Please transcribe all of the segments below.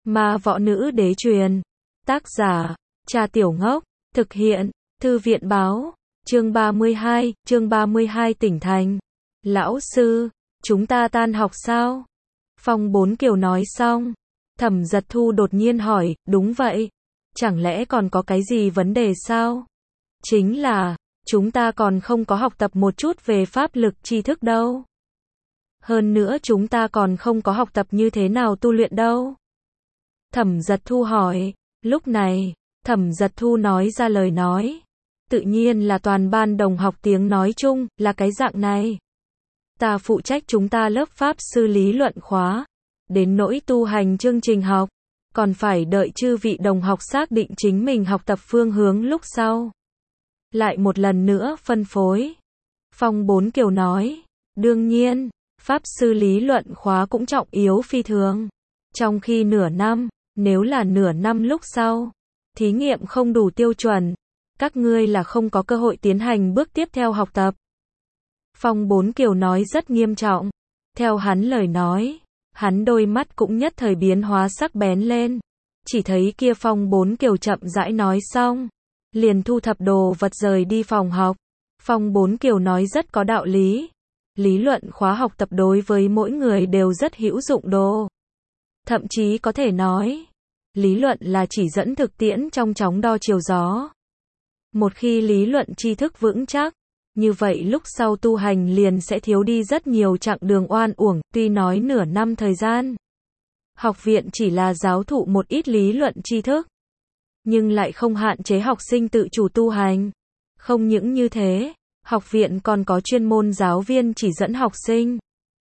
Ma Võ Nữ Đế truyền. Tác giả, Trà Tiểu Ngốc. Thực hiện, Thư viện Báo. Chương 32 tỉnh thành. Lão sư, chúng ta tan học sao? Phong Bốn Kiều nói xong. Thẩm Giật Thu đột nhiên hỏi, đúng vậy. Chẳng lẽ còn có cái gì vấn đề sao? Chính là, chúng ta còn không có học tập một chút về pháp lực tri thức đâu. Hơn nữa chúng ta còn không có học tập như thế nào tu luyện đâu. Thẩm Giật Thu hỏi. Lúc này, Thẩm Giật Thu nói ra lời nói. Tự nhiên là toàn ban đồng học tiếng nói chung, là cái dạng này. Ta phụ trách chúng ta lớp pháp sư lý luận khóa. Đến nỗi tu hành chương trình học, còn phải đợi chư vị đồng học xác định chính mình học tập phương hướng lúc sau. Lại một lần nữa phân phối. Phong Bốn Kiều nói. Đương nhiên, pháp sư lý luận khóa cũng trọng yếu phi thường. Trong khi nửa năm, nếu là nửa năm lúc sau, thí nghiệm không đủ tiêu chuẩn, các ngươi là không có cơ hội tiến hành bước tiếp theo học tập. Phong Bốn Kiều nói rất nghiêm trọng. Theo hắn lời nói, hắn đôi mắt cũng nhất thời biến hóa sắc bén lên. Chỉ thấy kia Phong Bốn Kiều chậm rãi nói xong, liền thu thập đồ vật rời đi phòng học. Phong Bốn Kiều nói rất có đạo lý. Lý luận khóa học tập đối với mỗi người đều rất hữu dụng đồ. Thậm chí có thể nói, lý luận là chỉ dẫn thực tiễn trong chóng đo chiều gió. Một khi lý luận tri thức vững chắc, như vậy lúc sau tu hành liền sẽ thiếu đi rất nhiều chặng đường oan uổng. Tuy nói nửa năm thời gian, học viện chỉ là giáo thụ một ít lý luận tri thức, nhưng lại không hạn chế học sinh tự chủ tu hành. Không những như thế, học viện còn có chuyên môn giáo viên chỉ dẫn học sinh.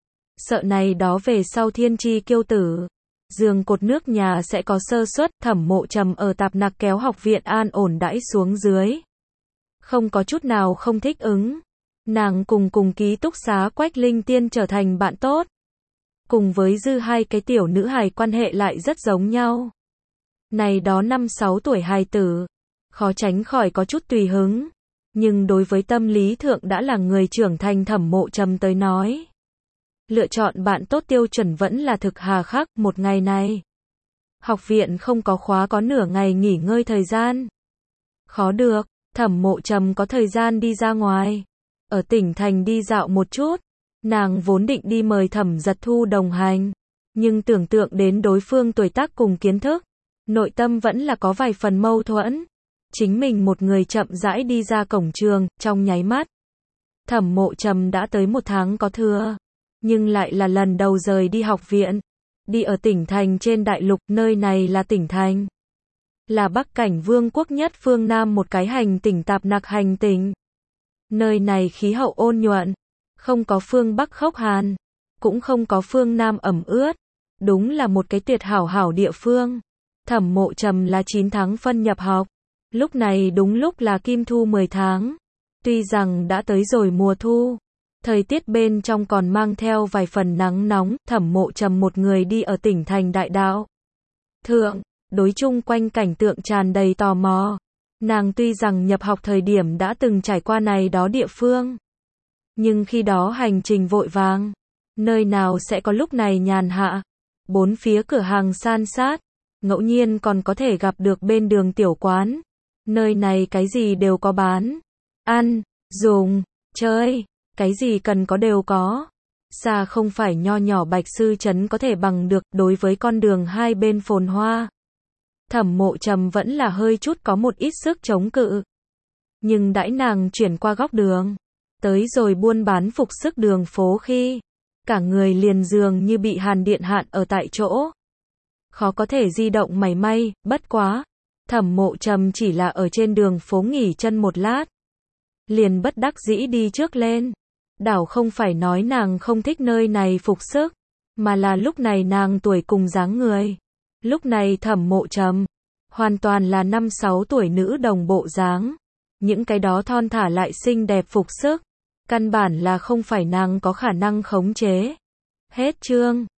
Sợ này đó về sau thiên tri kiêu tử, giường cột nước nhà sẽ có sơ suất. Thẩm Mộ Trầm ở Tạp Nặc kéo học viện an ổn đãi xuống dưới. Không có chút nào không thích ứng. Nàng cùng ký túc xá Quách Linh Tiên trở thành bạn tốt. Cùng với dư hai cái tiểu nữ hài quan hệ lại rất giống nhau. Này đó 5-6 tuổi hài tử, khó tránh khỏi có chút tùy hứng. Nhưng đối với tâm lý thượng đã là người trưởng thành Thẩm Mộ Trầm tới nói, lựa chọn bạn tốt tiêu chuẩn vẫn là thực hà khắc. Một ngày này, học viện không có khóa, có nửa ngày nghỉ ngơi thời gian. Khó được, Thẩm Mộ Trầm có thời gian đi ra ngoài, ở tỉnh thành đi dạo một chút. Nàng vốn định đi mời Thẩm Giật Thu đồng hành, nhưng tưởng tượng đến đối phương tuổi tác cùng kiến thức, nội tâm vẫn là có vài phần mâu thuẫn. Chính mình một người chậm rãi đi ra cổng trường, trong nháy mắt, Thẩm Mộ Trầm đã tới 1 tháng có thừa. Nhưng lại là lần đầu rời đi học viện, đi ở tỉnh thành trên đại lục. Nơi này là tỉnh thành, là Bắc Cảnh Vương quốc nhất phương Nam một cái hành tỉnh Tạp Nặc hành tỉnh. Nơi này khí hậu ôn nhuận, không có phương Bắc khốc hàn, cũng không có phương Nam ẩm ướt. Đúng là một cái tuyệt hảo địa phương. Thẩm Mộ Trầm là 9 tháng phân nhập học. Lúc này đúng lúc là kim thu 10 tháng. Tuy rằng đã tới rồi mùa thu, thời tiết bên trong còn mang theo vài phần nắng nóng. Thẩm Mộ Trầm một người đi ở tỉnh thành đại đạo thượng, đối chung quanh cảnh tượng tràn đầy tò mò. Nàng tuy rằng nhập học thời điểm đã từng trải qua này đó địa phương, nhưng khi đó hành trình vội vàng, nơi nào sẽ có lúc này nhàn hạ. Bốn phía cửa hàng san sát, ngẫu nhiên còn có thể gặp được bên đường tiểu quán. Nơi này cái gì đều có bán, ăn, dùng, chơi, cái gì cần có đều có. Xa không phải nho nhỏ Bạch Sư trấn có thể bằng được. Đối với con đường hai bên phồn hoa, Thẩm Mộ Trầm vẫn là hơi chút có một ít sức chống cự. Nhưng đãi nàng chuyển qua góc đường, tới rồi buôn bán phục sức đường phố khi, cả người liền dường như bị hàn điện hạn ở tại chỗ, khó có thể di động mảy may. Bất quá, Thẩm Mộ Trầm chỉ là ở trên đường phố nghỉ chân một lát, liền bất đắc dĩ đi trước lên. Đảo không phải nói nàng không thích nơi này phục sức, mà là lúc này nàng tuổi cùng dáng người. Lúc này Thẩm Mộ Trầm hoàn toàn là 5-6 tuổi nữ đồng bộ dáng. Những cái đó thon thả lại xinh đẹp phục sức, căn bản là không phải nàng có khả năng khống chế. Hết chương.